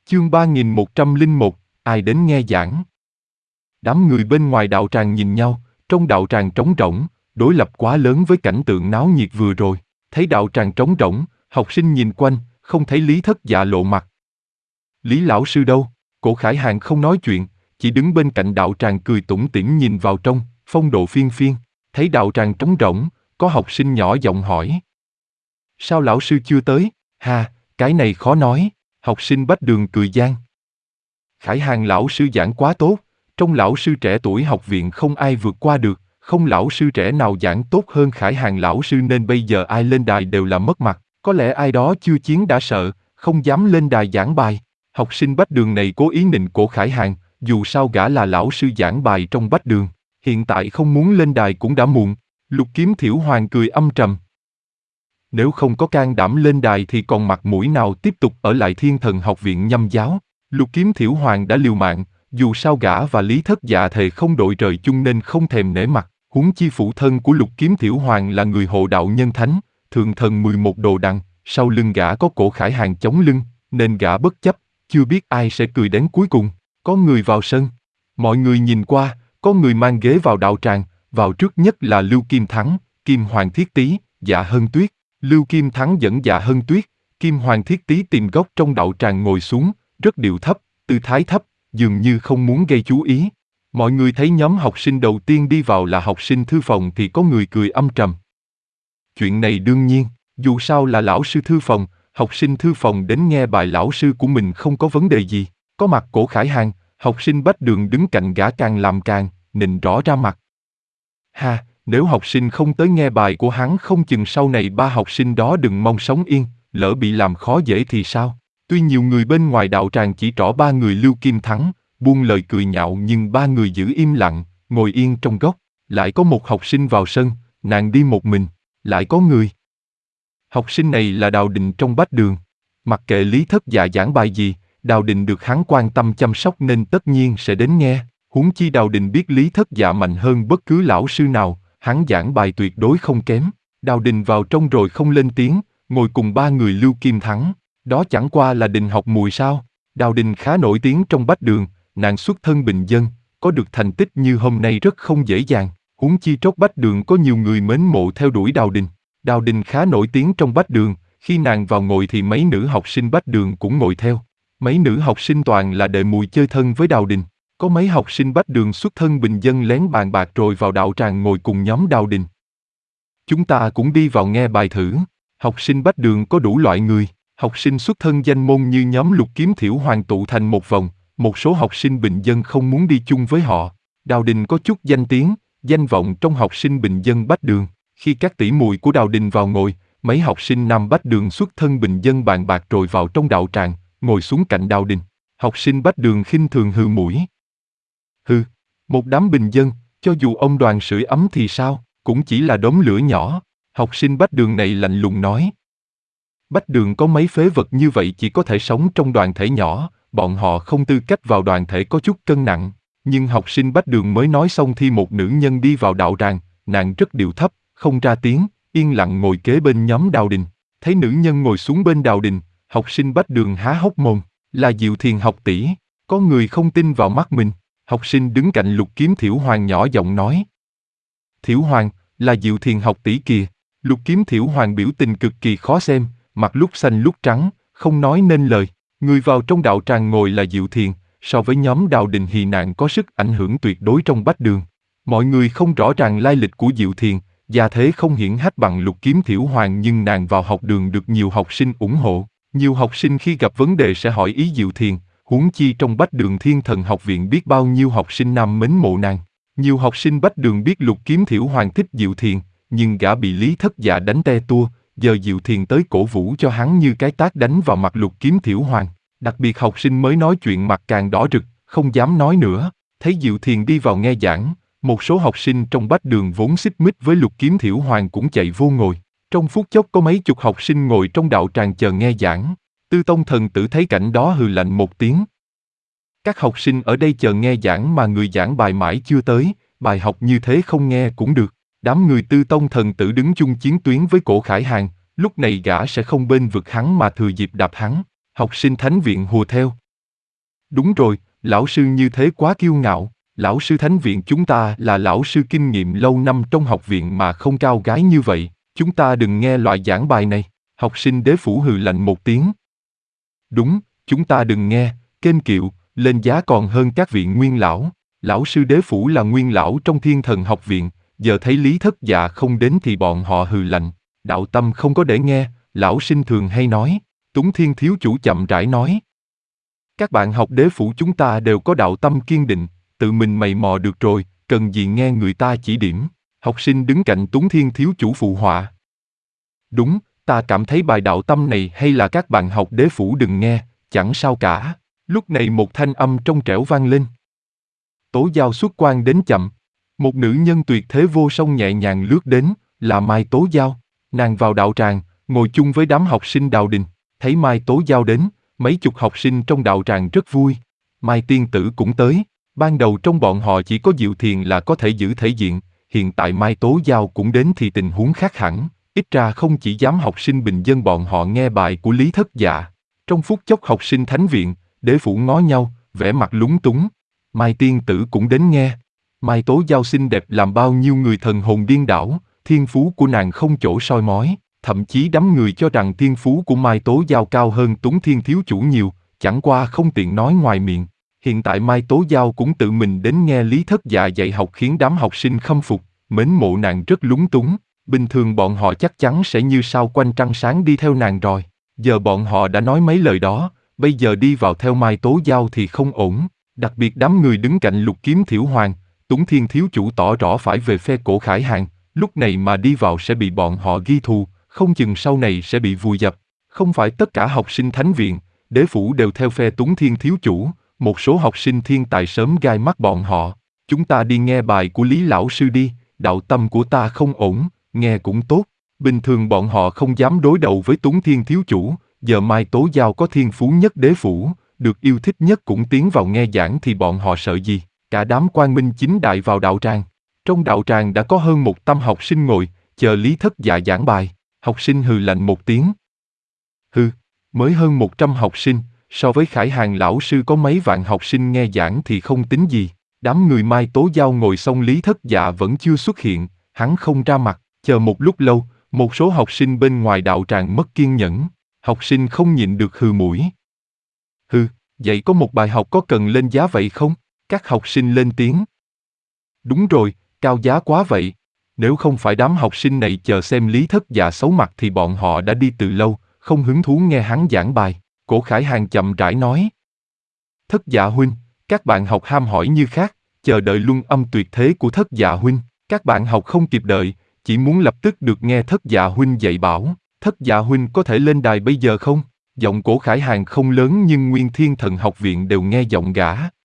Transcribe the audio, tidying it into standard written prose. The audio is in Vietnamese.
Chương 3101, ai đến nghe giảng? Đám người bên ngoài đạo tràng nhìn nhau, trong đạo tràng trống rỗng, đối lập quá lớn với cảnh tượng náo nhiệt vừa rồi. Thấy đạo tràng trống rỗng, học sinh nhìn quanh, không thấy Lý Thất Dạ lộ mặt. Lý lão sư đâu? Cổ Khải Hàng không nói chuyện, chỉ đứng bên cạnh đạo tràng cười tủm tỉm nhìn vào trong, phong độ phiên phiên. Thấy đạo tràng trống rỗng, có học sinh nhỏ giọng hỏi. Sao lão sư chưa tới? Ha, cái này khó nói. Học sinh Bách Đường cười gian. Khải Hàng lão sư giảng quá tốt, trong lão sư trẻ tuổi học viện không ai vượt qua được, không lão sư trẻ nào giảng tốt hơn Khải Hàng lão sư nên bây giờ ai lên đài đều là mất mặt, có lẽ ai đó chưa chiến đã sợ, không dám lên đài giảng bài. Học sinh Bách Đường này cố ý nịnh cổ Khải Hàng, dù sao gã là lão sư giảng bài trong Bách Đường, hiện tại không muốn lên đài cũng đã muộn. Lục Kiếm Thiểu Hoàng cười âm trầm. Nếu không có can đảm lên đài thì còn mặt mũi nào tiếp tục ở lại Thiên Thần học viện nhâm giáo. Lục Kiếm Thiểu Hoàng đã liều mạng, dù sao gã và Lý Thất Dạ thề không đội trời chung nên không thèm nể mặt. Huống chi phụ thân của Lục Kiếm Thiểu Hoàng là người hộ đạo nhân thánh, thượng thần 11 đồ đằng, sau lưng gã có cổ Khải Hàng chống lưng, nên gã bất chấp, chưa biết ai sẽ cười đến cuối cùng. Có người vào sân, mọi người nhìn qua, có người mang ghế vào đạo tràng, vào trước nhất là Lưu Kim Thắng, Kim Hoàng Thiết Tý, Dạ Hân Tuyết. Lưu Kim Thắng dẫn Dạ Hân Tuyết, Kim Hoàng Thiết Tý tìm góc trong đạo tràng ngồi xuống, rất điệu thấp, tư thái thấp, dường như không muốn gây chú ý. Mọi người thấy nhóm học sinh đầu tiên đi vào là học sinh thư phòng thì có người cười âm trầm. Chuyện này đương nhiên, dù sao là lão sư thư phòng, học sinh thư phòng đến nghe bài lão sư của mình không có vấn đề gì. Có mặt cổ Khải Hàng, học sinh Bách Đường đứng cạnh gã càng làm càng, nịnh rõ ra mặt. Ha, nếu học sinh không tới nghe bài của hắn không chừng sau này ba học sinh đó đừng mong sống yên, lỡ bị làm khó dễ thì sao? Tuy nhiều người bên ngoài đạo tràng chỉ trỏ ba người Lưu Kim Thắng, buông lời cười nhạo nhưng ba người giữ im lặng, ngồi yên trong góc. Lại có một học sinh vào sân, nàng đi một mình, lại có người. Học sinh này là Đào Định trong Bách Đường. Mặc kệ Lý Thất Dạ giảng bài gì, Đào Định được hắn quan tâm chăm sóc nên tất nhiên sẽ đến nghe. Huống chi Đào Định biết Lý Thất Dạ mạnh hơn bất cứ lão sư nào, hắn giảng bài tuyệt đối không kém. Đào Định vào trong rồi không lên tiếng, ngồi cùng ba người Lưu Kim Thắng. Đó chẳng qua là Định học mùi sao? Đào Định khá nổi tiếng trong Bách Đường, nàng xuất thân bình dân, có được thành tích như hôm nay rất không dễ dàng. Huống chi trốt Bách Đường có nhiều người mến mộ theo đuổi Đào Định. Đào Định khá nổi tiếng trong Bách Đường, khi nàng vào ngồi thì mấy nữ học sinh Bách Đường cũng ngồi theo. Mấy nữ học sinh toàn là đệ mùi chơi thân với Đào Định. Có mấy học sinh Bách Đường xuất thân bình dân lén bàn bạc rồi vào đạo tràng ngồi cùng nhóm Đào Định. Chúng ta cũng đi vào nghe bài thử. Học sinh Bách Đường có đủ loại người. Học sinh xuất thân danh môn như nhóm Lục Kiếm Thiểu Hoàng tụ thành một vòng, một số học sinh bình dân không muốn đi chung với họ. Đào Định có chút danh tiếng, danh vọng trong học sinh bình dân Bách Đường. Khi các tỷ muội của Đào Định vào ngồi, mấy học sinh nam Bách Đường xuất thân bình dân bàn bạc rồi vào trong đạo tràng, ngồi xuống cạnh Đào Định. Học sinh Bách Đường khinh thường hừ mũi. Hừ, một đám bình dân, cho dù ông đoàn sưởi ấm thì sao, cũng chỉ là đống lửa nhỏ. Học sinh Bách Đường này lạnh lùng nói. Bách Đường có mấy phế vật như vậy chỉ có thể sống trong đoàn thể nhỏ, bọn họ không tư cách vào đoàn thể có chút cân nặng. Nhưng học sinh Bách Đường mới nói xong thì một nữ nhân đi vào đạo tràng, nàng rất điệu thấp, không ra tiếng, yên lặng ngồi kế bên nhóm Đào Định. Thấy nữ nhân ngồi xuống bên Đào Định, học sinh Bách Đường há hốc mồm, là Diệu Thiền học tỷ. Có người không tin vào mắt mình. Học sinh đứng cạnh Lục Kiếm Thiểu Hoàng nhỏ giọng nói. Thiểu Hoàng, là Diệu Thiền học tỷ kìa. Lục Kiếm Thiểu Hoàng biểu tình cực kỳ khó xem, mặt lúc xanh lúc trắng, không nói nên lời. Người vào trong đạo tràng ngồi là Diệu Thiền, so với nhóm Đào Định thì nàng có sức ảnh hưởng tuyệt đối trong Bách Đường. Mọi người không rõ ràng lai lịch của Diệu Thiền, gia thế không hiển hách bằng Lục Kiếm Thiểu Hoàng nhưng nàng vào học đường được nhiều học sinh ủng hộ. Nhiều học sinh khi gặp vấn đề sẽ hỏi ý Diệu Thiền, huống chi trong Bách Đường Thiên Thần học viện biết bao nhiêu học sinh nam mến mộ nàng. Nhiều học sinh Bách Đường biết Lục Kiếm Thiểu Hoàng thích Diệu Thiền, nhưng gã bị Lý Thất Dạ đánh te tua, giờ Diệu Thiền tới cổ vũ cho hắn như cái tát đánh vào mặt Lục Kiếm Thiểu Hoàng. Đặc biệt học sinh mới nói chuyện mặt càng đỏ rực, không dám nói nữa. Thấy Diệu Thiền đi vào nghe giảng, một số học sinh trong Bách Đường vốn xích mích với Lục Kiếm Thiểu Hoàng cũng chạy vô ngồi. Trong phút chốc có mấy chục học sinh ngồi trong đạo tràng chờ nghe giảng. Tư Tông Thần Tử thấy cảnh đó hừ lạnh một tiếng. Các học sinh ở đây chờ nghe giảng mà người giảng bài mãi chưa tới, bài học như thế không nghe cũng được. Đám người Tư Tông Thần Tử đứng chung chiến tuyến với cổ Khải Hàng, lúc này gã sẽ không bên vực hắn mà thừa dịp đạp hắn. Học sinh thánh viện hùa theo. Đúng rồi, lão sư như thế quá kiêu ngạo. Lão sư Thánh viện chúng ta là lão sư kinh nghiệm lâu năm trong học viện mà không cao gái như vậy. Chúng ta đừng nghe loại giảng bài này. Học sinh Đế Phủ hừ lạnh một tiếng. Đúng, chúng ta đừng nghe, kênh kiệu, lên giá còn hơn các vị nguyên lão. Lão sư Đế Phủ là nguyên lão trong Thiên Thần học viện, giờ thấy Lý Thất Dạ không đến thì bọn họ hừ lạnh. Đạo tâm không có để nghe, lão sinh thường hay nói. Túng Thiên thiếu chủ chậm rãi nói. Các bạn học Đế Phủ chúng ta đều có đạo tâm kiên định, tự mình mày mò được rồi, cần gì nghe người ta chỉ điểm. Học sinh đứng cạnh Túng Thiên thiếu chủ phụ họa. Đúng, ta cảm thấy bài đạo tâm này hay là các bạn học Đế Phủ đừng nghe, chẳng sao cả. Lúc này một thanh âm trong trẻo vang lên. Tố Giao xuất quan đến chậm. Một nữ nhân tuyệt thế vô song nhẹ nhàng lướt đến, là Mai Tố Giao. Nàng vào đạo tràng, ngồi chung với đám học sinh đạo đình. Thấy Mai Tố Giao đến, mấy chục học sinh trong đạo tràng rất vui. Mai tiên tử cũng tới. Ban đầu trong bọn họ chỉ có Diệu Thiền là có thể giữ thể diện. Hiện tại Mai Tố Giao cũng đến thì tình huống khác hẳn. Ít ra không chỉ dám học sinh bình dân bọn họ nghe bài của Lý Thất Dạ. Trong phút chốc học sinh Thánh viện, Đế Phủ ngó nhau, vẻ mặt lúng túng. Mai tiên tử cũng đến nghe. Mai Tố Giao xinh đẹp làm bao nhiêu người thần hồn điên đảo, thiên phú của nàng không chỗ soi mói, thậm chí đám người cho rằng thiên phú của Mai Tố Giao cao hơn Túng Thiên thiếu chủ nhiều, chẳng qua không tiện nói ngoài miệng. Hiện tại Mai Tố Giao cũng tự mình đến nghe Lý Thất Dạ dạy học khiến đám học sinh khâm phục, mến mộ nàng rất lúng túng. Bình thường bọn họ chắc chắn sẽ như sao quanh trăng sáng đi theo nàng rồi. Giờ bọn họ đã nói mấy lời đó, bây giờ đi vào theo Mai Tố Giao thì không ổn. Đặc biệt đám người đứng cạnh Lục Kiếm Thiểu Hoàng, Túng Thiên thiếu chủ tỏ rõ phải về phe Cổ Khải Hàng, lúc này mà đi vào sẽ bị bọn họ ghi thù, không chừng sau này sẽ bị vùi dập. Không phải tất cả học sinh Thánh viện, Đế Phủ đều theo phe Túng Thiên thiếu chủ, một số học sinh thiên tài sớm gai mắt bọn họ. Chúng ta đi nghe bài của Lý lão sư đi, đạo tâm của ta không ổn, nghe cũng tốt. Bình thường bọn họ không dám đối đầu với Túng Thiên thiếu chủ, giờ Mai Tố Giao có thiên phú nhất Đế Phủ, được yêu thích nhất cũng tiến vào nghe giảng thì bọn họ sợ gì. Cả đám quang minh chính đại vào đạo tràng. Trong đạo tràng đã có hơn 100 học sinh ngồi, chờ Lý Thất Dạ giảng bài. Học sinh hừ lạnh một tiếng. Hừ, mới hơn 100 học sinh, so với Khải Hàng lão sư có mấy vạn học sinh nghe giảng thì không tính gì. Đám người Mai Tố Giao ngồi xong Lý Thất Dạ vẫn chưa xuất hiện, hắn không ra mặt, chờ một lúc lâu, một số học sinh bên ngoài đạo tràng mất kiên nhẫn. Học sinh không nhịn được hừ mũi. Hừ, vậy có một bài học có cần lên giá vậy không? Các học sinh lên tiếng. Đúng rồi, cao giá quá vậy. Nếu không phải đám học sinh này chờ xem Lý Thất Dạ xấu mặt thì bọn họ đã đi từ lâu, không hứng thú nghe hắn giảng bài. Cổ Khải Hàng chậm rãi nói. Thất Dạ huynh, các bạn học ham hỏi như khác, chờ đợi luân âm tuyệt thế của Thất Dạ huynh. Các bạn học không kịp đợi, chỉ muốn lập tức được nghe Thất Dạ huynh dạy bảo. Thất Dạ huynh có thể lên đài bây giờ không? Giọng Cổ Khải Hàng không lớn nhưng nguyên Thiên Thần học viện đều nghe giọng gã.